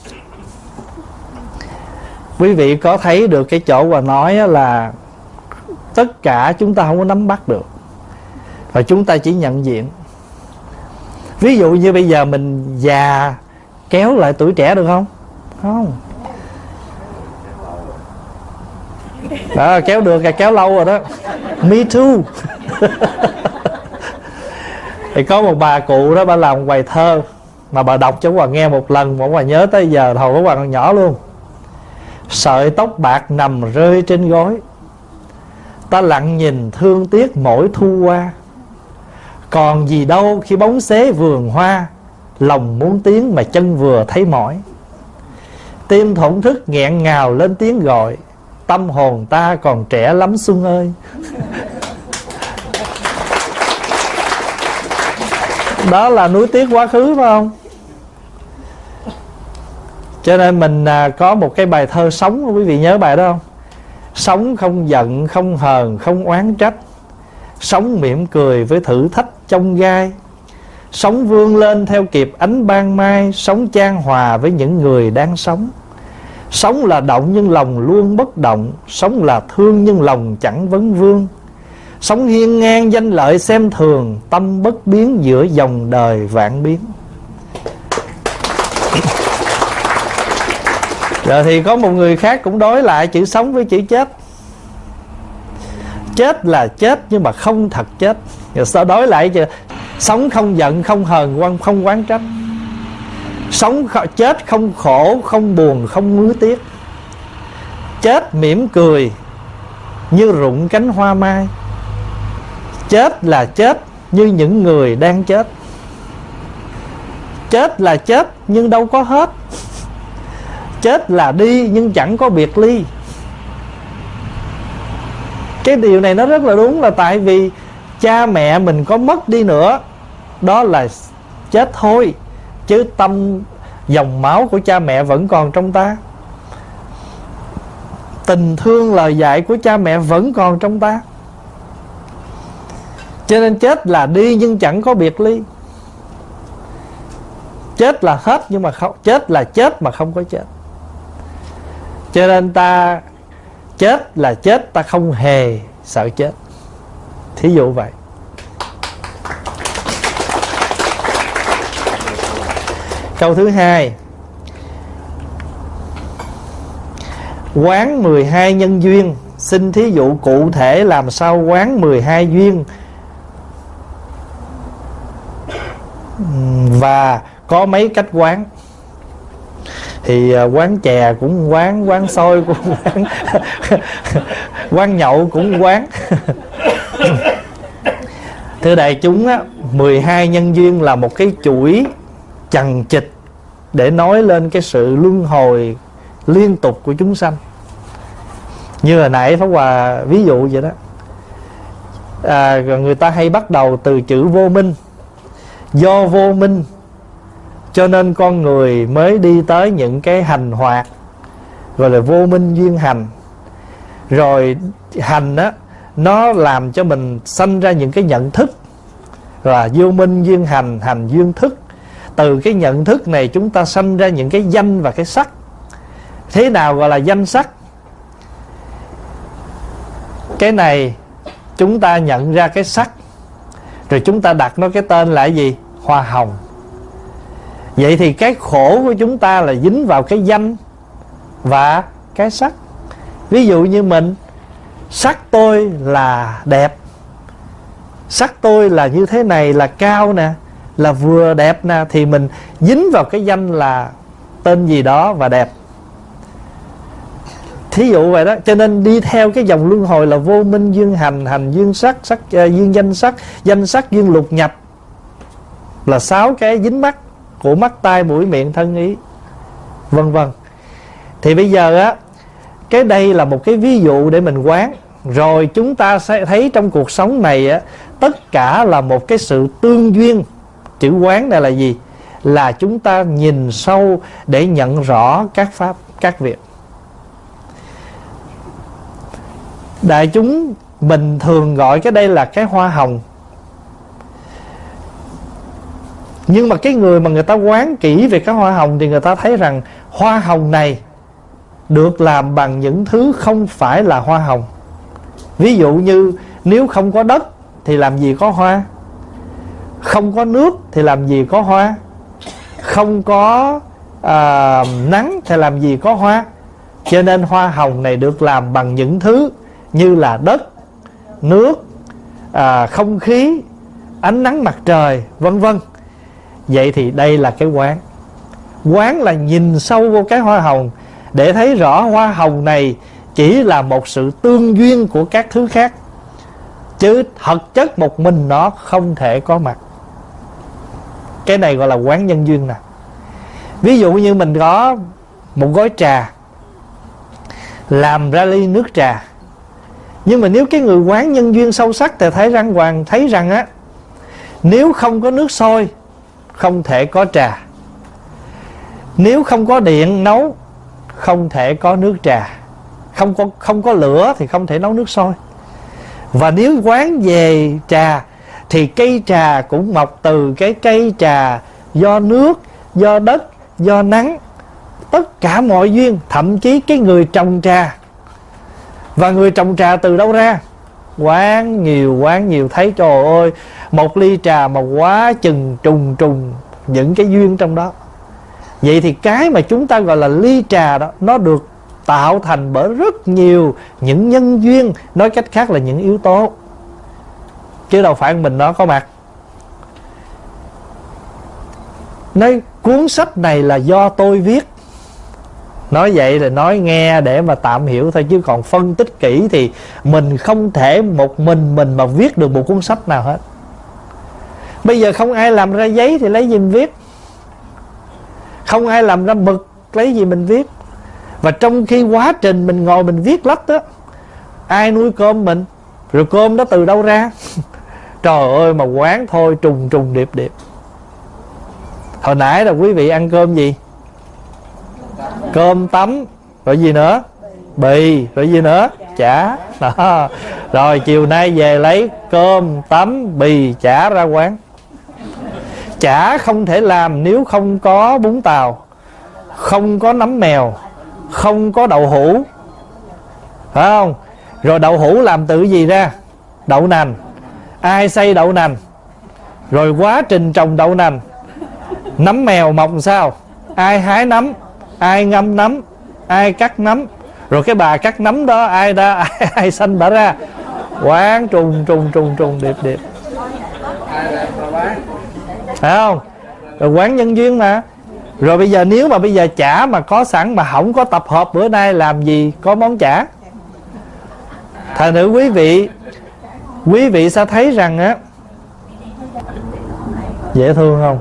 quý vị có thấy được cái chỗ mà nói là tất cả chúng ta không có nắm bắt được, và chúng ta chỉ nhận diện. Ví dụ như bây giờ mình già kéo lại tuổi trẻ được không? Không. Đó, kéo được là kéo lâu rồi đó. Me too. Thì có một bà cụ đó, bà làm một bài thơ mà bà đọc cho bà nghe một lần mà bà nhớ tới giờ, hồi bà còn nhỏ luôn. Sợi tóc bạc nằm rơi trên gối, ta lặng nhìn thương tiếc mỗi thu qua. Còn gì đâu khi bóng xế vườn hoa, lòng muốn tiếng mà chân vừa thấy mỏi. Tim thổn thức nghẹn ngào lên tiếng gọi, tâm hồn ta còn trẻ lắm Xuân ơi. Đó là nuối tiếc quá khứ, phải không? Cho nên mình à, có một cái bài thơ sống, quý vị nhớ bài đó không? Sống không giận, không hờn, không oán trách, sống mỉm cười với thử thách trong gai, sống vươn lên theo kịp ánh ban mai, sống chan hòa với những người đang sống. Sống là động nhưng lòng luôn bất động, sống là thương nhưng lòng chẳng vấn vương, sống hiên ngang danh lợi xem thường, tâm bất biến giữa dòng đời vạn biến. Rồi thì có một người khác cũng đối lại chữ sống với chữ chết. Chết là chết nhưng mà không thật chết. Rồi sao đối lại chứ? Sống không giận, không hờn, không oán trách. Sống chết không khổ, không buồn, không nuối tiếc. Chết mỉm cười như rụng cánh hoa mai. Chết là chết như những người đang chết. Chết là chết nhưng đâu có hết. Chết là đi nhưng chẳng có biệt ly. Cái điều này nó rất là đúng, là tại vì cha mẹ mình có mất đi nữa, đó là chết thôi, chứ tâm dòng máu của cha mẹ vẫn còn trong ta. Tình thương lời dạy của cha mẹ vẫn còn trong ta. Cho nên chết là đi nhưng chẳng có biệt ly. Chết là hết nhưng mà không, chết là chết mà không có chết. Cho nên ta chết là chết, ta không hề sợ chết. Thí dụ vậy. Câu thứ hai, quán mười hai nhân duyên. Xin thí dụ cụ thể làm sao quán mười hai duyên và có mấy cách quán. Thì quán chè cũng quán, quán xôi cũng quán, quán nhậu cũng quán. Thưa đại chúng á, mười hai nhân duyên là một cái chuỗi chằng chịt để nói lên cái sự luân hồi liên tục của chúng sanh. Như hồi nãy Pháp Hòa ví dụ vậy đó. à, Người ta hay bắt đầu từ chữ vô minh. Do vô minh cho nên con người mới đi tới những cái hành hoạt, gọi là vô minh duyên hành. Rồi hành á, nó làm cho mình sanh ra những cái nhận thức, là vô minh duyên hành, hành duyên thức. Từ cái nhận thức này chúng ta sanh ra những cái danh và cái sắc. Thế nào gọi là danh sắc? Cái này chúng ta nhận ra cái sắc, rồi chúng ta đặt nó cái tên là gì? Hoa hồng. Vậy thì cái khổ của chúng ta là dính vào cái danh và cái sắc. Ví dụ như mình, sắc tôi là đẹp, sắc tôi là như thế này, là cao nè, là vừa đẹp nè, thì mình dính vào cái danh là tên gì đó và đẹp. Thí dụ vậy đó. Cho nên đi theo cái dòng luân hồi là vô minh duyên hành, hành duyên sắc, sắc uh, duyên danh sắc, danh sắc duyên lục nhập, là sáu cái dính mắc của mắt, tai, mũi, miệng, thân, ý, vân vân. Thì bây giờ á, cái đây là một cái ví dụ để mình quán. Rồi chúng ta sẽ thấy trong cuộc sống này á, tất cả là một cái sự tương duyên. Chữ quán này là gì? Là chúng ta nhìn sâu để nhận rõ các pháp, các việc. Đại chúng mình thường gọi cái đây là cái hoa hồng. Nhưng mà cái người mà người ta quán kỹ về cái hoa hồng thì người ta thấy rằng hoa hồng này được làm bằng những thứ không phải là hoa hồng. Ví dụ như nếu không có đất thì làm gì có hoa, không có nước thì làm gì có hoa, không có à, nắng thì làm gì có hoa. Cho nên hoa hồng này được làm bằng những thứ như là đất, nước, à, không khí, ánh nắng mặt trời, vân vân. Vậy thì đây là cái quán. Quán là nhìn sâu vô cái hoa hồng để thấy rõ hoa hồng này chỉ là một sự tương duyên của các thứ khác, chứ thực chất một mình nó không thể có mặt. Cái này gọi là quán nhân duyên nè. Ví dụ như mình có một gói trà, làm ra ly nước trà. Nhưng mà nếu cái người quán nhân duyên sâu sắc thì thấy rằng Hoàng thấy rằng á, nếu không có nước sôi không thể có trà, nếu không có điện nấu không thể có nước trà, không có, không có lửa thì không thể nấu nước sôi. Và nếu quán về trà thì cây trà cũng mọc từ cái cây trà do nước, do đất, do nắng, tất cả mọi duyên. Thậm chí cái người trồng trà, và người trồng trà từ đâu ra? Quán nhiều, quán nhiều, thấy trời ơi, một ly trà mà quá chừng trùng trùng những cái duyên trong đó. Vậy thì cái mà chúng ta gọi là ly trà đó, nó được tạo thành bởi rất nhiều những nhân duyên, nói cách khác là những yếu tố, chứ đâu phải mình nó có mặt. Nói cuốn sách này là do tôi viết, nói vậy là nói nghe để mà tạm hiểu thôi, chứ còn phân tích kỹ thì mình không thể một mình mình mà viết được một cuốn sách nào hết. Bây giờ không ai làm ra giấy thì lấy gì mình viết, không ai làm ra mực lấy gì mình viết. Và trong khi quá trình mình ngồi mình viết lách đó, ai nuôi cơm mình, rồi cơm đó từ đâu ra? Trời ơi, mà quán thôi trùng trùng điệp điệp. Hồi nãy là quý vị ăn cơm gì? Cơm tấm, rồi gì nữa? Bì, rồi gì nữa? Chả đó. Rồi chiều nay về lấy cơm tấm bì chả ra quán. Chả không thể làm nếu không có bún tàu, không có nấm mèo, không có đậu hũ, phải không? Rồi đậu hũ làm từ gì ra? Đậu nành. Ai xay đậu nành? Rồi quá trình trồng đậu nành. Nấm mèo mọc sao? Ai hái nấm? Ai ngâm nấm? Ai cắt nấm? Rồi cái bà cắt nấm đó ai ra? Ai, ai sanh bả ra? Quán trùng trùng trùng trùng điệp điệp, phải không? Rồi quán nhân duyên mà. Rồi bây giờ nếu mà bây giờ chả mà có sẵn mà không có tập hợp bữa nay làm gì có món chả. Thành thử quý vị Quý vị sẽ thấy rằng á, dễ thương không?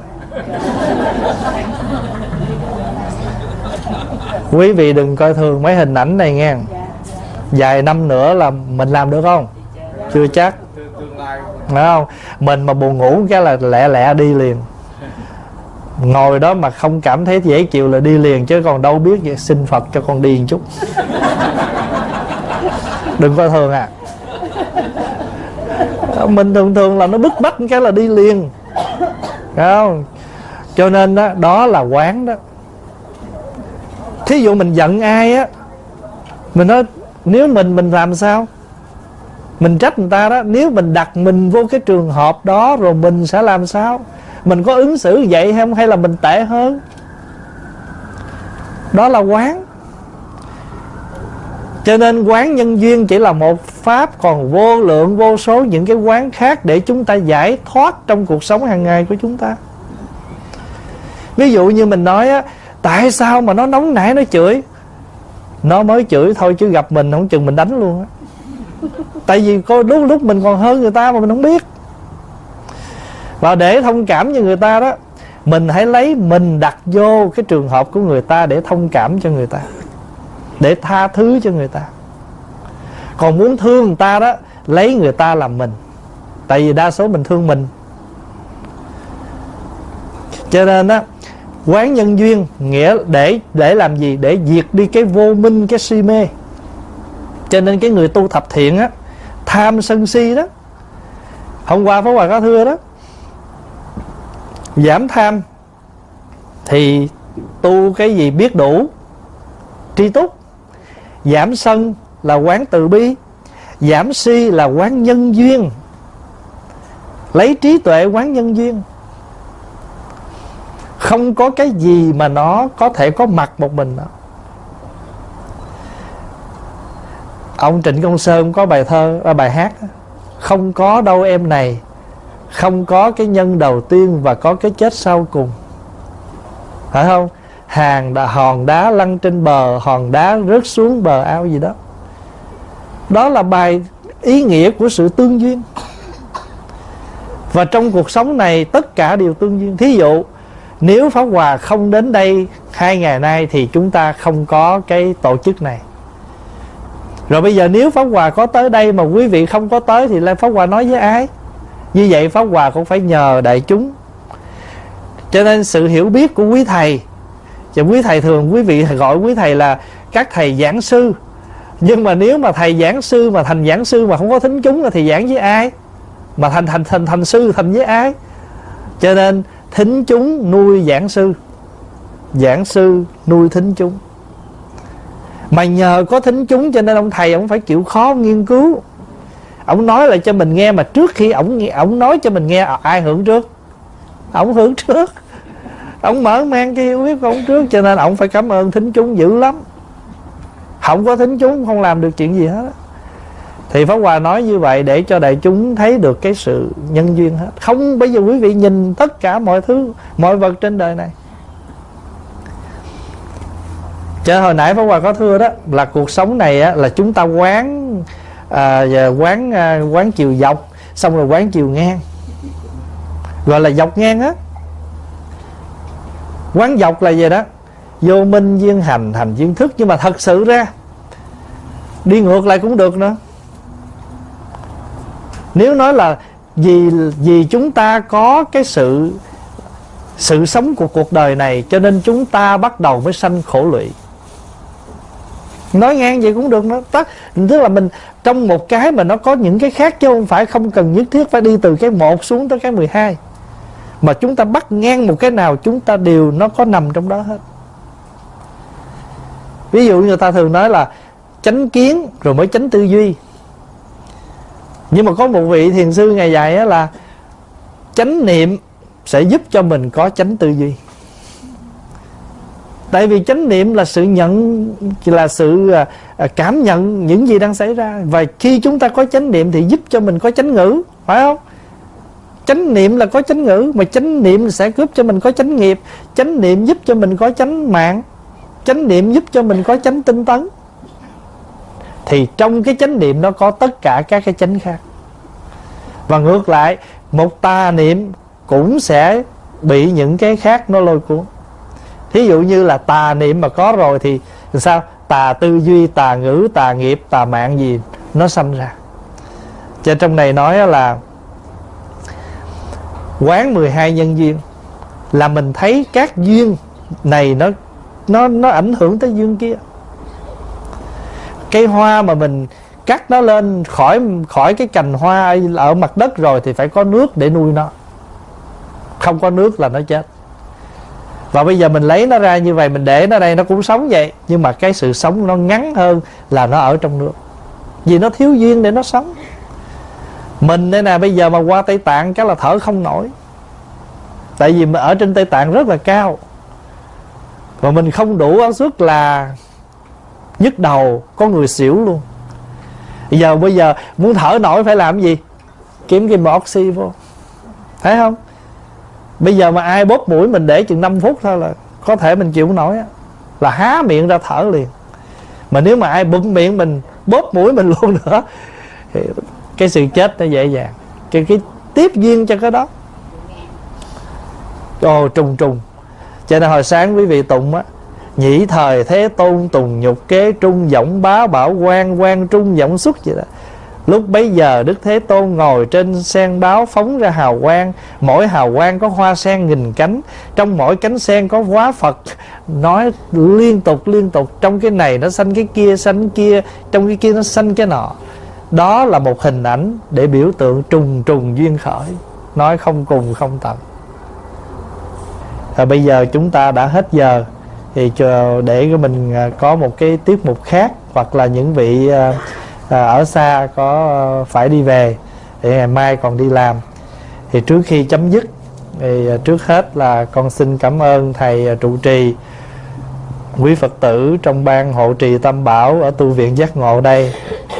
Quý vị đừng coi thường mấy hình ảnh này nghe. Vài năm nữa là mình làm được không? Chưa chắc, phải không? Mình mà buồn ngủ cái là lẹ lẹ đi liền. Ngồi đó mà không cảm thấy dễ chịu là đi liền, chứ còn đâu biết vậy. Xin Phật cho con đi một chút. Đừng coi thường à. Mình thường thường là nó bức bách cái là đi liền, phải không? Cho nên đó, đó là quán đó. Thí dụ mình giận ai á, mình nói nếu mình mình làm sao? Mình trách người ta đó. Nếu mình đặt mình vô cái trường hợp đó rồi mình sẽ làm sao? Mình có ứng xử vậy không? Hay là mình tệ hơn? Đó là quán. Cho nên quán nhân duyên chỉ là một pháp, còn vô lượng vô số những cái quán khác để chúng ta giải thoát trong cuộc sống hàng ngày của chúng ta. Ví dụ như mình nói á, tại sao mà nó nóng nảy nó chửi? Nó mới chửi thôi chứ gặp mình không chừng mình đánh luôn á. Tại vì có lúc lúc mình còn hơn người ta mà mình không biết. Và để thông cảm cho người ta đó, mình hãy lấy mình đặt vô cái trường hợp của người ta để thông cảm cho người ta, để tha thứ cho người ta. Còn muốn thương người ta đó, lấy người ta làm mình. Tại vì đa số mình thương mình. Cho nên đó, quán nhân duyên nghĩa để để làm gì? Để diệt đi cái vô minh, cái si mê. Cho nên cái người tu thập thiện á, tham sân si đó, hôm qua Pháp Hòa có thưa đó, giảm tham thì tu cái gì? Biết đủ, tri túc. Giảm sân là quán từ bi. Giảm si là quán nhân duyên. Lấy trí tuệ quán nhân duyên. Không có cái gì mà nó có thể có mặt một mình đó. Ông Trịnh Công Sơn có bài thơ, bài hát: không có đâu em này, không có cái nhân đầu tiên và có cái chết sau cùng. Phải không? Hàng đá, hòn đá lăn trên bờ, hòn đá rớt xuống bờ ao gì đó. Đó là bài ý nghĩa của sự tương duyên. Và trong cuộc sống này tất cả đều tương duyên. Thí dụ nếu Pháp Hòa không đến đây hai ngày nay thì chúng ta không có cái tổ chức này. Rồi bây giờ nếu Pháp Hòa có tới đây mà quý vị không có tới thì Pháp Hòa nói với ai? Như vậy Pháp Hòa cũng phải nhờ đại chúng. Cho nên sự hiểu biết của quý thầy, và quý thầy thường quý vị gọi quý thầy là các thầy giảng sư. Nhưng mà nếu mà thầy giảng sư mà thành giảng sư mà không có thính chúng thì giảng với ai? Mà thành thành thành thành sư thành với ai? Cho nên thính chúng nuôi giảng sư, giảng sư nuôi thính chúng. Mà nhờ có thính chúng cho nên ông thầy ông phải chịu khó nghiên cứu. Ông nói lại cho mình nghe, mà trước khi ông ông nói cho mình nghe, ai hưởng trước? Ông hưởng trước. Ông mở mang cái hiểu biết của ông trước, cho nên ông phải cảm ơn thính chúng dữ lắm. Không có thính chúng không làm được chuyện gì hết. Thì Pháp Hòa nói như vậy để cho đại chúng thấy được cái sự nhân duyên hết. Không, bây giờ quý vị nhìn tất cả mọi thứ, mọi vật trên đời này. Cho hồi nãy Pháp Hòa có thưa đó, là cuộc sống này á, là chúng ta quán à, quán à, quán chiều dọc, xong rồi quán chiều ngang, gọi là dọc ngang á. Quán dọc là gì đó? Vô minh duyên hành, hành duyên thức. Nhưng mà thật sự ra đi ngược lại cũng được nữa. Nếu nói là vì, vì chúng ta có cái sự Sự sống của cuộc đời này, cho nên chúng ta bắt đầu mới sanh khổ lụy. Nói ngang vậy cũng được nữa. Tức là mình trong một cái mà nó có những cái khác, chứ không phải không cần nhất thiết phải đi từ cái một xuống tới cái mười hai. Mà chúng ta bắt ngang một cái nào, chúng ta đều nó có nằm trong đó hết. Ví dụ người ta thường nói là chánh kiến rồi mới chánh tư duy. Nhưng mà có một vị thiền sư ngày dạy á là chánh niệm sẽ giúp cho mình có chánh tư duy. Tại vì chánh niệm là sự nhận, là sự cảm nhận những gì đang xảy ra. Và khi chúng ta có chánh niệm thì giúp cho mình có chánh ngữ, phải không? Chánh niệm là có chánh ngữ, mà chánh niệm sẽ giúp cho mình có chánh nghiệp. Chánh niệm giúp cho mình có chánh mạng. Chánh niệm giúp cho mình có chánh tinh tấn. Thì trong cái chánh niệm nó có tất cả các cái chánh khác. Và ngược lại, một tà niệm cũng sẽ bị những cái khác nó lôi cuốn. Thí dụ như là tà niệm mà có rồi thì sao? Tà tư duy, tà ngữ, tà nghiệp, tà mạng gì nó sanh ra. Cho trong này nói là quán mười hai nhân duyên, là mình thấy các duyên này nó nó nó ảnh hưởng tới duyên kia. Cây hoa mà mình cắt nó lên khỏi khỏi cái cành hoa ở mặt đất rồi thì phải có nước để nuôi nó. Không có nước là nó chết. Và bây giờ mình lấy nó ra như vậy, mình để nó đây, nó cũng sống vậy. Nhưng mà cái sự sống nó ngắn hơn là nó ở trong nước, vì nó thiếu duyên để nó sống. Mình đây nè, bây giờ mà qua Tây Tạng chắc là thở không nổi. Tại vì ở trên Tây Tạng rất là cao, và mình không đủ áp suất là nhức đầu, có người xỉu luôn. Bây giờ bây giờ muốn thở nổi phải làm gì? Kiếm cái bình oxy vô, thấy không? Bây giờ mà ai bóp mũi mình để chừng năm phút thôi là có thể mình chịu không nổi á, là há miệng ra thở liền. Mà nếu mà ai bưng miệng mình, bóp mũi mình luôn nữa thì cái sự chết nó dễ dàng. Cái, cái tiếp duyên cho cái đó. Ồ, trùng trùng. Cho nên hồi sáng quý vị tụng á: nhĩ thời Thế Tôn tùng nhục kế trung, giọng bá bảo quan, quan trung giọng xuất vậy đó. Lúc bấy giờ Đức Thế Tôn ngồi trên sen báo phóng ra hào quang. Mỗi hào quang có hoa sen nghìn cánh, trong mỗi cánh sen có hóa Phật. Nói liên tục liên tục, trong cái này nó sanh cái kia, sanh cái kia, trong cái kia nó sanh cái nọ. Đó là một hình ảnh để biểu tượng trùng trùng duyên khởi, nói không cùng không tận. Và bây giờ chúng ta đã hết giờ, thì chờ để mình có một cái tiết mục khác, hoặc là những vị à, ở xa có phải đi về để ngày mai còn đi làm. Thì trước khi chấm dứt thì trước hết là con xin cảm ơn thầy trụ trì, quý Phật tử trong ban hộ trì Tam Bảo ở tu viện Giác Ngộ đây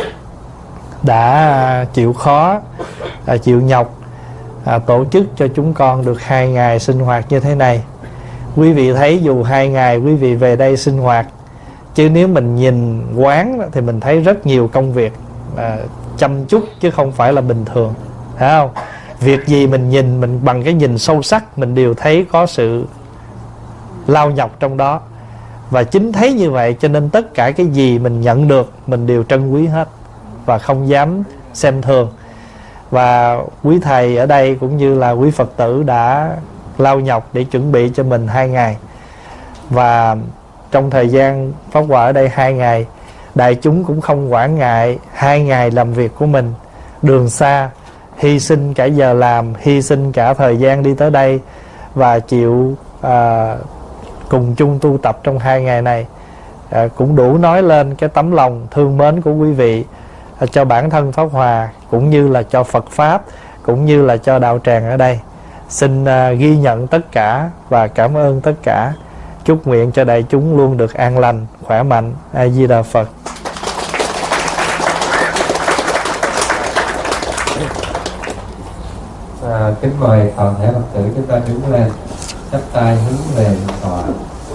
đã chịu khó, chịu nhọc à, tổ chức cho chúng con được hai ngày sinh hoạt như thế này. Quý vị thấy dù hai ngày quý vị về đây sinh hoạt, chứ nếu mình nhìn quán thì mình thấy rất nhiều công việc à, chăm chút chứ không phải là bình thường, thấy không? Việc gì mình nhìn mình bằng cái nhìn sâu sắc, mình đều thấy có sự lao nhọc trong đó. Và chính thấy như vậy cho nên tất cả cái gì mình nhận được mình đều trân quý hết, và không dám xem thường. Và quý thầy ở đây cũng như là quý Phật tử đã lao nhọc để chuẩn bị cho mình hai ngày. Và trong thời gian Pháp Hòa ở đây hai ngày, đại chúng cũng không quản ngại hai ngày làm việc của mình, đường xa, hy sinh cả giờ làm, hy sinh cả thời gian đi tới đây, và chịu à, cùng chung tu tập trong hai ngày này, à, cũng đủ nói lên cái tấm lòng thương mến của quý vị à, cho bản thân Pháp Hòa, cũng như là cho Phật Pháp, cũng như là cho đạo tràng ở đây. Xin uh, ghi nhận tất cả và cảm ơn tất cả. Chúc nguyện cho đại chúng luôn được an lành, khỏe mạnh. A Di Đà Phật. À, kính mời toàn thể Phật tử chúng ta đứng lên, chắp tay hướng về Thượng tọa.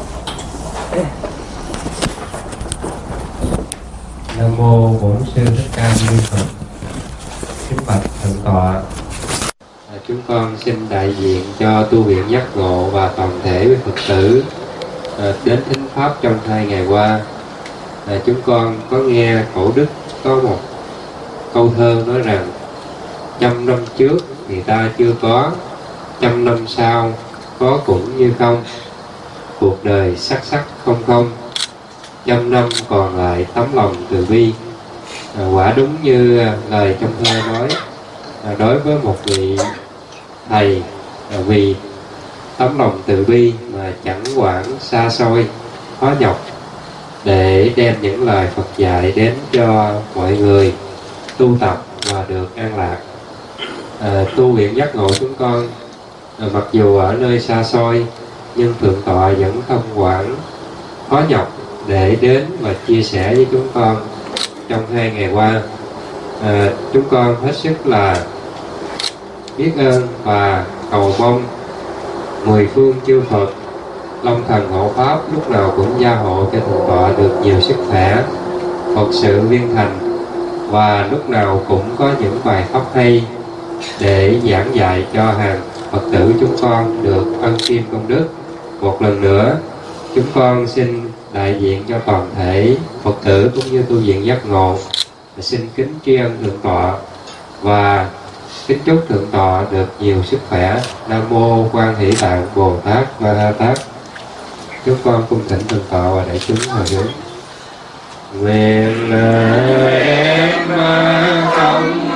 Nam mô Bổn Sư Thích Ca Mâu Ni Phật. Kính bạch Thượng tọa, à, chúng con xin đại diện cho tu viện Giác Ngộ và toàn thể quý Phật tử à, đến thính pháp trong hai ngày qua. À, chúng con có nghe cổ đức có một câu thơ nói rằng: trăm năm trước người ta chưa có, trăm năm sau có cũng như không. Cuộc đời sắc sắc không không, trăm năm còn lại tấm lòng từ bi. À, quả đúng như lời trong thơ nói, à, đối với một vị thầy, à, vì tấm lòng từ bi mà chẳng quản xa xôi khó nhọc, để đem những lời Phật dạy đến cho mọi người tu tập và được an lạc. À, tu viện Giác Ngộ chúng con à, mặc dù ở nơi xa xôi, nhưng Thượng tọa vẫn không quản khó nhọc để đến và chia sẻ với chúng con trong hai ngày qua. À, chúng con hết sức là biết ơn và cầu mong mười phương chư Phật Long Thần Hộ Pháp lúc nào cũng gia hộ cho Thượng tọa được nhiều sức khỏe, Phật sự viên thành, và lúc nào cũng có những bài pháp hay để giảng dạy cho hàng Phật tử chúng con được ân kim công đức. Một lần nữa, chúng con xin đại diện cho toàn thể Phật tử cũng như tu viện Giác Ngộ xin kính tri ân Thượng tọa và kính chúc Thượng tọa được nhiều sức khỏe. Nam mô Quan Hỷ Tạng Bồ Tát Ma Ha Tát. Chúng con cung thỉnh Thượng tọa và đại chúng hồi hướng. Nguyện đem công